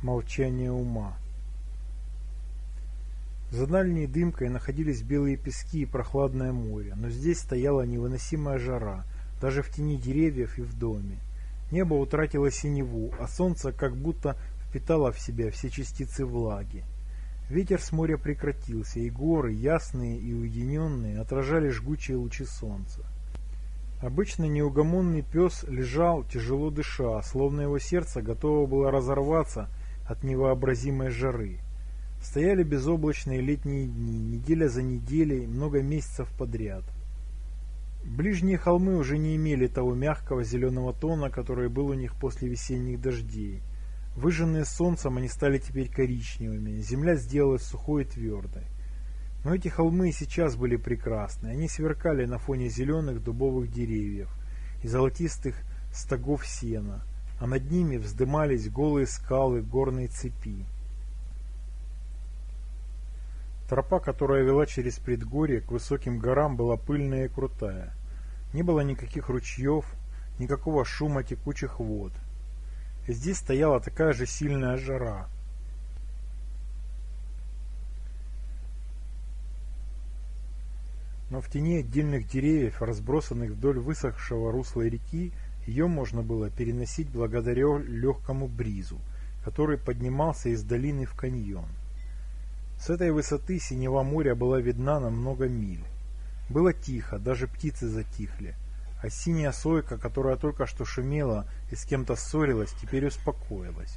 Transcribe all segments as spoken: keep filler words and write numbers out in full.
Молчание ума. За дальней дымкой находились белые пески и прохладное море, но здесь стояла невыносимая жара, даже в тени деревьев и в доме. Небо утратило синеву, а солнце как будто впитало в себя все частицы влаги. Ветер с моря прекратился, и горы, ясные и уединенные, отражали жгучие лучи солнца. Обычно неугомонный пес лежал, тяжело дыша, словно его сердце готово было разорваться от невообразимой жары. Стояли безоблачные летние дни, неделя за неделей, много месяцев подряд. Ближние холмы уже не имели того мягкого зеленого тона, который был у них после весенних дождей. Выжженные солнцем, они стали теперь коричневыми, земля сделалась сухой и твердой. Но эти холмы и сейчас были прекрасны, они сверкали на фоне зеленых дубовых деревьев и золотистых стогов сена, а над ними вздымались голые скалы горной цепи. Тропа, которая вела через предгорье к высоким горам, была пыльная и крутая. Не было никаких ручьев, никакого шума текучих вод. И здесь стояла такая же сильная жара. Но в тени отдельных деревьев, разбросанных вдоль высохшего русла реки, ее можно было переносить благодаря легкому бризу, который поднимался из долины в каньон. С этой высоты синева моря была видна на много миль. Было тихо, даже птицы затихли, а синяя сойка, которая только что шумела и с кем-то ссорилась, теперь успокоилась.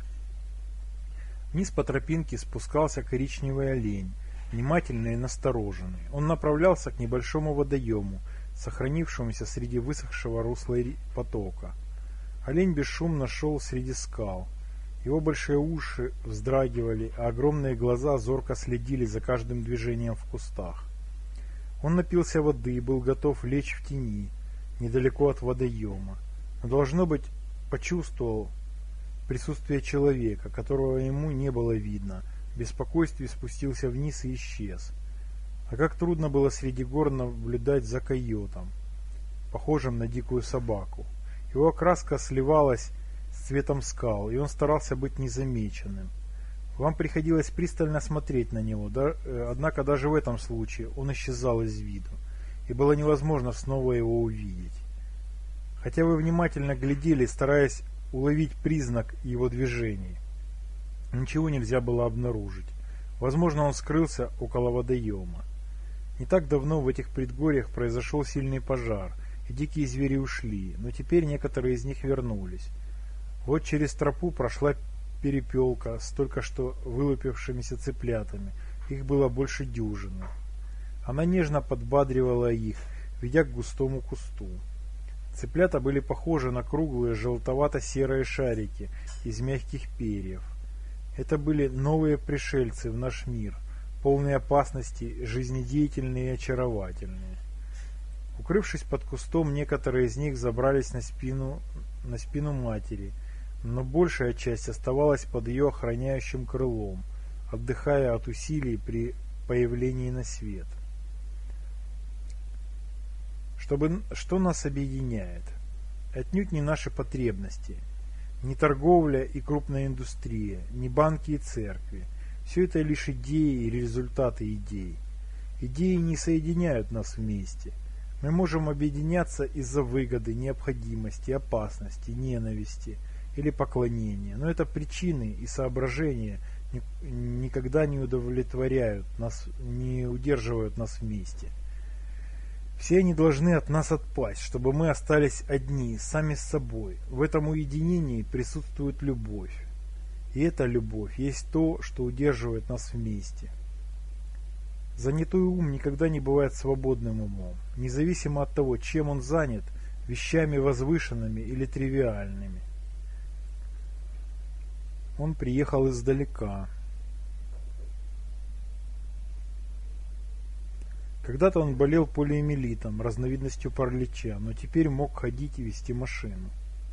Вниз по тропинке спускался коричневый олень, внимательный и настороженный. Он направлялся к небольшому водоему, сохранившемуся среди высохшего русла потока. Олень бесшумно шел среди скал. Его большие уши вздрагивали, а огромные глаза зорко следили за каждым движением в кустах. Он напился воды и был готов лечь в тени, недалеко от водоема, но, должно быть, почувствовал присутствие человека, которого ему не было видно, в беспокойстве спустился вниз и исчез. А как трудно было среди гор наблюдать за койотом, похожим на дикую собаку. Его окраска сливалась с цветом скал, и он старался быть незамеченным. Вам приходилось пристально смотреть на него, да, однако даже в этом случае он исчезал из виду, и было невозможно снова его увидеть. Хотя вы внимательно глядели, стараясь уловить признак его движений, ничего нельзя было обнаружить. Возможно, он скрылся около водоема. Не так давно в этих предгорьях произошел сильный пожар, и дикие звери ушли, но теперь некоторые из них вернулись. Вот через тропу прошла перепелка с только что вылупившимися цыплятами, их было больше дюжины. Она нежно подбадривала их, ведя к густому кусту. Цыплята были похожи на круглые желтовато-серые шарики из мягких перьев. Это были новые пришельцы в наш мир, полные опасности, жизнедеятельные и очаровательные. Укрывшись под кустом, некоторые из них забрались на спину, на спину матери, но большая часть оставалась под ее охраняющим крылом, отдыхая от усилий при появлении на свет. Чтобы, что нас объединяет? Отнюдь не наши потребности, не торговля и крупная индустрия, не банки и церкви. Все это лишь идеи и результаты идей. Идеи не соединяют нас вместе. Мы можем объединяться из-за выгоды, необходимости, опасности, ненависти или поклонения, но это причины и соображения никогда не удовлетворяют нас, не удерживают нас вместе. Все они должны от нас отпасть, чтобы мы остались одни, сами с собой. В этом уединении присутствует любовь. И эта любовь есть то, что удерживает нас вместе. Занятой ум никогда не бывает свободным умом, независимо от того, чем он занят, вещами возвышенными или тривиальными. Он приехал издалека. Когда-то он болел полиомиелитом, разновидностью паралича, но теперь мог ходить и вести машину.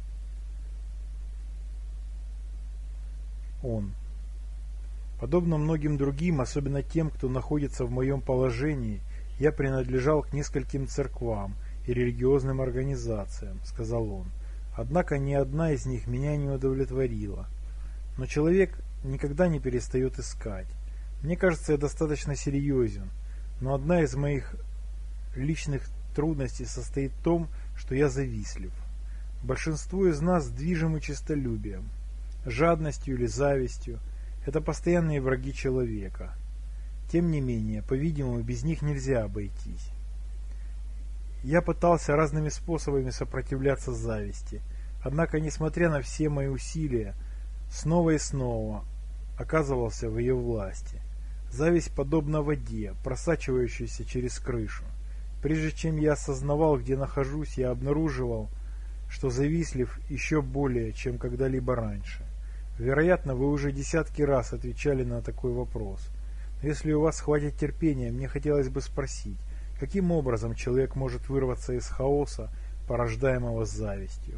Он. Подобно многим другим, особенно тем, кто находится в моем положении, я принадлежал к нескольким церквам и религиозным организациям, сказал он. Однако ни одна из них меня не удовлетворила. Но человек никогда не перестает искать. Мне кажется, я достаточно серьезен, но одна из моих личных трудностей состоит в том, что я завистлив. Большинство из нас движимы честолюбием, жадностью или завистью. Это постоянные враги человека. Тем не менее, по-видимому, без них нельзя обойтись. Я пытался разными способами сопротивляться зависти, однако, несмотря на все мои усилия, снова и снова оказывался в ее власти. Зависть подобна воде, просачивающейся через крышу. Прежде чем я осознавал, где нахожусь, я обнаруживал, что завистлив еще более, чем когда-либо раньше. Вероятно, вы уже десятки раз отвечали на такой вопрос. Но если у вас хватит терпения, мне хотелось бы спросить, каким образом человек может вырваться из хаоса, порождаемого завистью?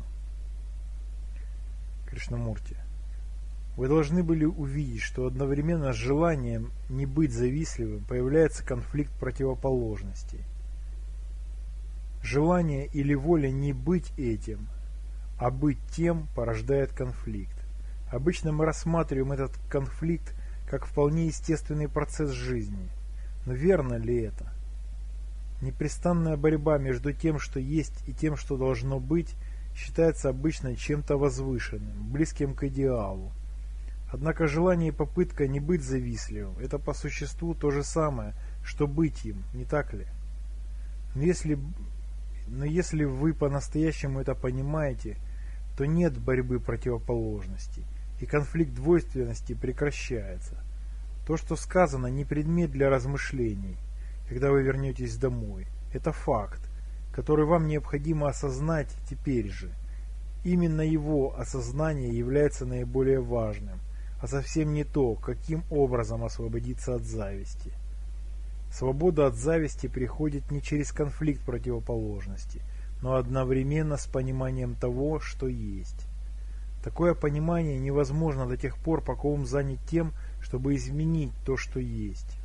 Кришнамурти. Вы должны были увидеть, что одновременно с желанием не быть завистливым появляется конфликт противоположностей. Желание или воля не быть этим, а быть тем порождает конфликт. Обычно мы рассматриваем этот конфликт как вполне естественный процесс жизни. Но верно ли это? Непрестанная борьба между тем, что есть, и тем, что должно быть, считается обычно чем-то возвышенным, близким к идеалу. Однако желание и попытка не быть завистливым – это по существу то же самое, что быть им, не так ли? Но если, но если вы по-настоящему это понимаете, то нет борьбы противоположностей, и конфликт двойственности прекращается. То, что сказано, не предмет для размышлений, когда вы вернетесь домой. Это факт, который вам необходимо осознать теперь же. Именно его осознание является наиболее важным, а совсем не то, каким образом освободиться от зависти. Свобода от зависти приходит не через конфликт противоположностей, но одновременно с пониманием того, что есть. Такое понимание невозможно до тех пор, пока ум занят тем, чтобы изменить то, что есть.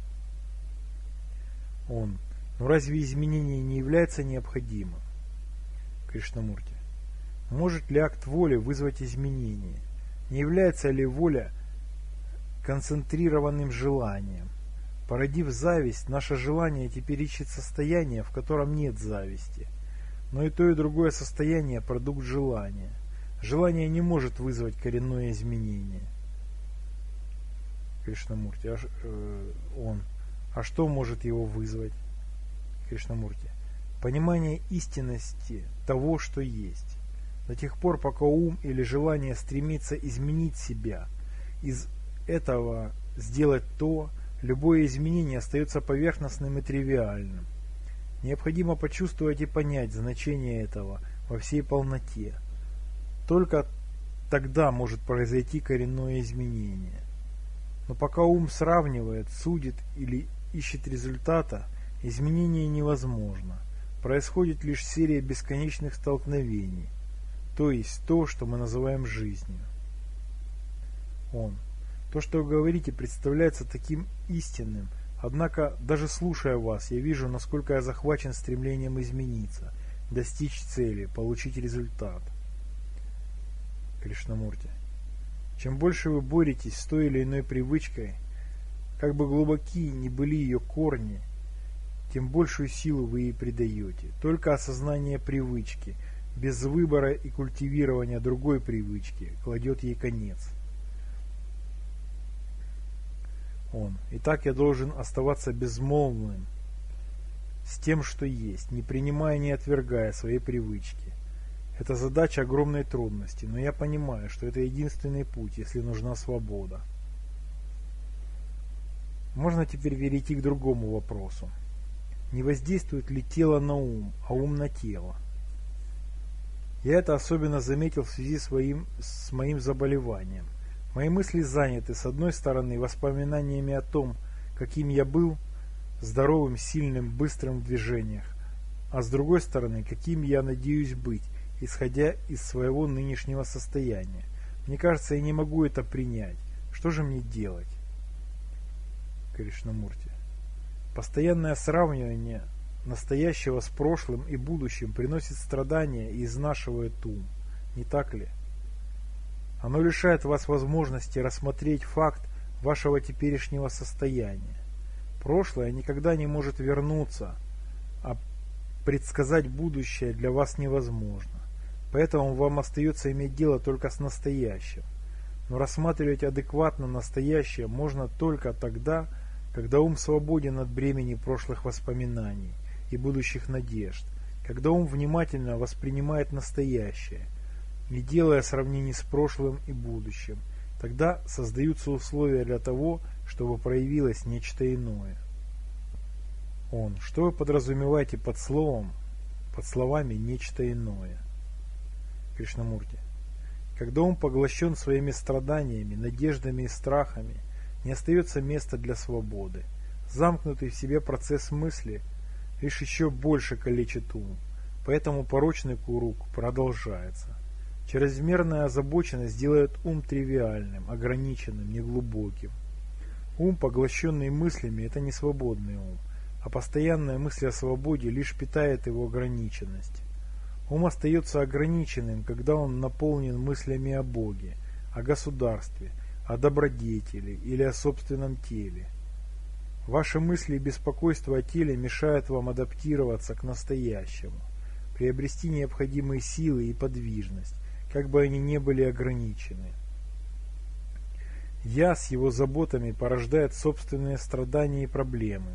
Он. Но разве изменение не является необходимым? Кришнамурти. Может ли акт воли вызвать изменение? Не является ли воля концентрированным желанием? Породив зависть, наше желание теперь ищет состояние, в котором нет зависти. Но и то, и другое состояние – продукт желания. Желание не может вызвать коренное изменение. Кришнамурти. А, э, он. А что может его вызвать? Кришнамурти. Понимание истинности того, что есть. До тех пор, пока ум или желание стремится изменить себя, из этого сделать то, любое изменение остается поверхностным и тривиальным. Необходимо почувствовать и понять значение этого во всей полноте. Только тогда может произойти коренное изменение. Но пока ум сравнивает, судит или ищет результата, изменение невозможно. Происходит лишь серия бесконечных столкновений, то есть то, что мы называем жизнью. Он. То, что вы говорите, представляется таким истинным, однако, даже слушая вас, я вижу, насколько я захвачен стремлением измениться, достичь цели, получить результат. Кришнамурти. Чем больше вы боретесь с той или иной привычкой, как бы глубоки ни были ее корни, тем большую силу вы ей придаете. Только осознание привычки, без выбора и культивирования другой привычки, кладет ей конец. Он. Итак, я должен оставаться безмолвным с тем, что есть, не принимая, не отвергая своей привычки. Это задача огромной трудности, но я понимаю, что это единственный путь, если нужна свобода. Можно теперь перейти к другому вопросу. Не воздействует ли тело на ум, а ум на тело? Я это особенно заметил в связи своим, с моим заболеванием. Мои мысли заняты, с одной стороны, воспоминаниями о том, каким я был, здоровым, сильным, быстрым в движениях, а с другой стороны, каким я надеюсь быть, исходя из своего нынешнего состояния. Мне кажется, я не могу это принять. Что же мне делать? Кришнамурти. Постоянное сравнивание настоящего с прошлым и будущим приносит страдания и изнашивает ум. Не так ли? Оно лишает вас возможности рассмотреть факт вашего теперешнего состояния. Прошлое никогда не может вернуться, а предсказать будущее для вас невозможно. Поэтому вам остается иметь дело только с настоящим. Но рассматривать адекватно настоящее можно только тогда, когда ум свободен от бремени прошлых воспоминаний и будущих надежд, когда ум внимательно воспринимает настоящее, не делая сравнений с прошлым и будущим, тогда создаются условия для того, чтобы проявилось нечто иное. Он. Что вы подразумеваете под словом, под словами «нечто иное»? Кришнамурти. Когда ум поглощен своими страданиями, надеждами и страхами, не остается места для свободы. Замкнутый в себе процесс мысли лишь еще больше калечит ум, поэтому порочный круг продолжается. Чрезмерная озабоченность делает ум тривиальным, ограниченным, неглубоким. Ум, поглощенный мыслями, это не свободный ум, а постоянная мысль о свободе лишь питает его ограниченность. Ум остается ограниченным, когда он наполнен мыслями о Боге, о государстве, о добродетели или о собственном теле. Ваши мысли и беспокойство о теле мешают вам адаптироваться к настоящему, приобрести необходимые силы и подвижность, как бы они ни были ограничены. Я с его заботами порождает собственные страдания и проблемы,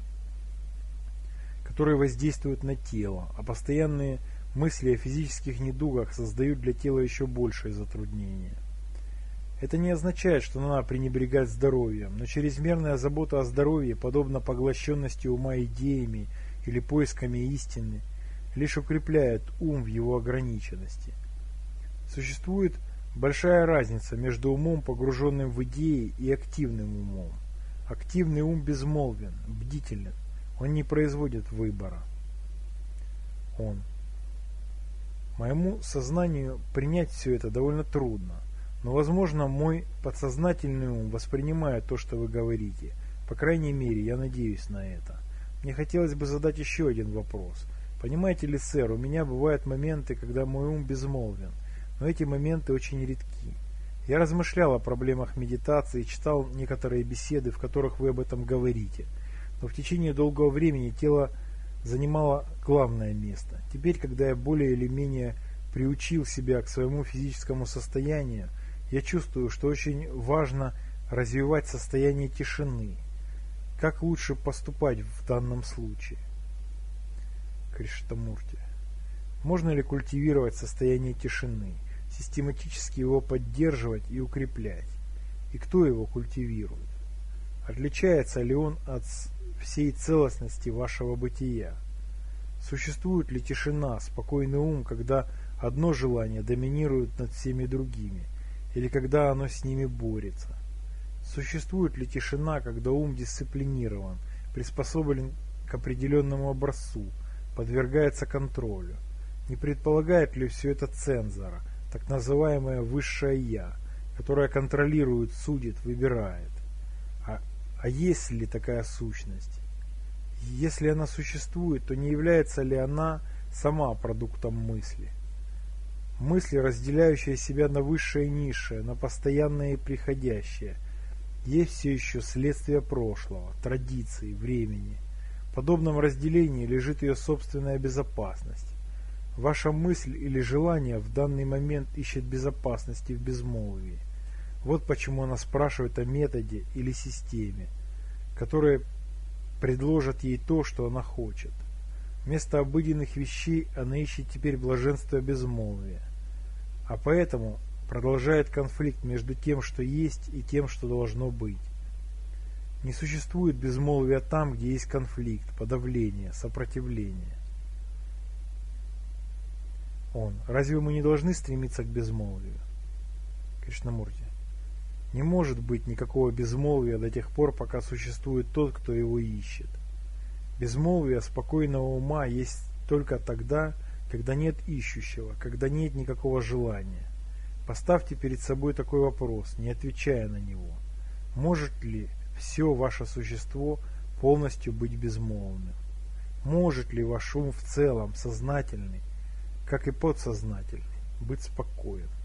которые воздействуют на тело, а постоянные мысли о физических недугах создают для тела еще большее затруднение. Это не означает, что надо пренебрегать здоровьем, но чрезмерная забота о здоровье, подобно поглощенности ума идеями или поисками истины, лишь укрепляет ум в его ограниченности. Существует большая разница между умом, погруженным в идеи, и активным умом. Активный ум безмолвен, бдителен, он не производит выбора. Он. Моему сознанию принять все это довольно трудно, но, возможно, мой подсознательный ум воспринимает то, что вы говорите. По крайней мере, я надеюсь на это. Мне хотелось бы задать еще один вопрос. Понимаете ли, сэр, у меня бывают моменты, когда мой ум безмолвен, но эти моменты очень редки. Я размышлял о проблемах медитации и читал некоторые беседы, в которых вы об этом говорите, но в течение долгого времени тело занимало главное место. Теперь, когда я более или менее приучил себя к своему физическому состоянию, я чувствую, что очень важно развивать состояние тишины. Как лучше поступать в данном случае? Кришнамурти. Можно ли культивировать состояние тишины, систематически его поддерживать и укреплять? И кто его культивирует? Отличается ли он от всей целостности вашего бытия? Существует ли тишина, спокойный ум, когда одно желание доминирует над всеми другими, или когда оно с ними борется? Существует ли тишина, когда ум дисциплинирован, приспособлен к определенному образцу, подвергается контролю? Не предполагает ли все это цензора, так называемое высшее Я, которое контролирует, судит, выбирает? А, а есть ли такая сущность? Если она существует, то не является ли она сама продуктом мысли? Мысли, разделяющие себя на высшее и низшее, на постоянное и приходящее, есть все еще следствие прошлого, традиций, времени. В подобном разделении лежит ее собственная безопасность. Ваша мысль или желание в данный момент ищет безопасности в безмолвии. Вот почему она спрашивает о методе или системе, которые предложат ей то, что она хочет. Вместо обыденных вещей она ищет теперь блаженство безмолвия. А поэтому продолжает конфликт между тем, что есть, и тем, что должно быть. Не существует безмолвия там, где есть конфликт, подавление, сопротивление. Он. Разве мы не должны стремиться к безмолвию? Кришнамурти. Не может быть никакого безмолвия до тех пор, пока существует тот, кто его ищет. Безмолвие спокойного ума есть только тогда, когда нет ищущего, когда нет никакого желания. Поставьте перед собой такой вопрос, не отвечая на него. Может ли все ваше существо полностью быть безмолвным? Может ли ваш ум в целом, сознательный, как и подсознательный, быть спокоен?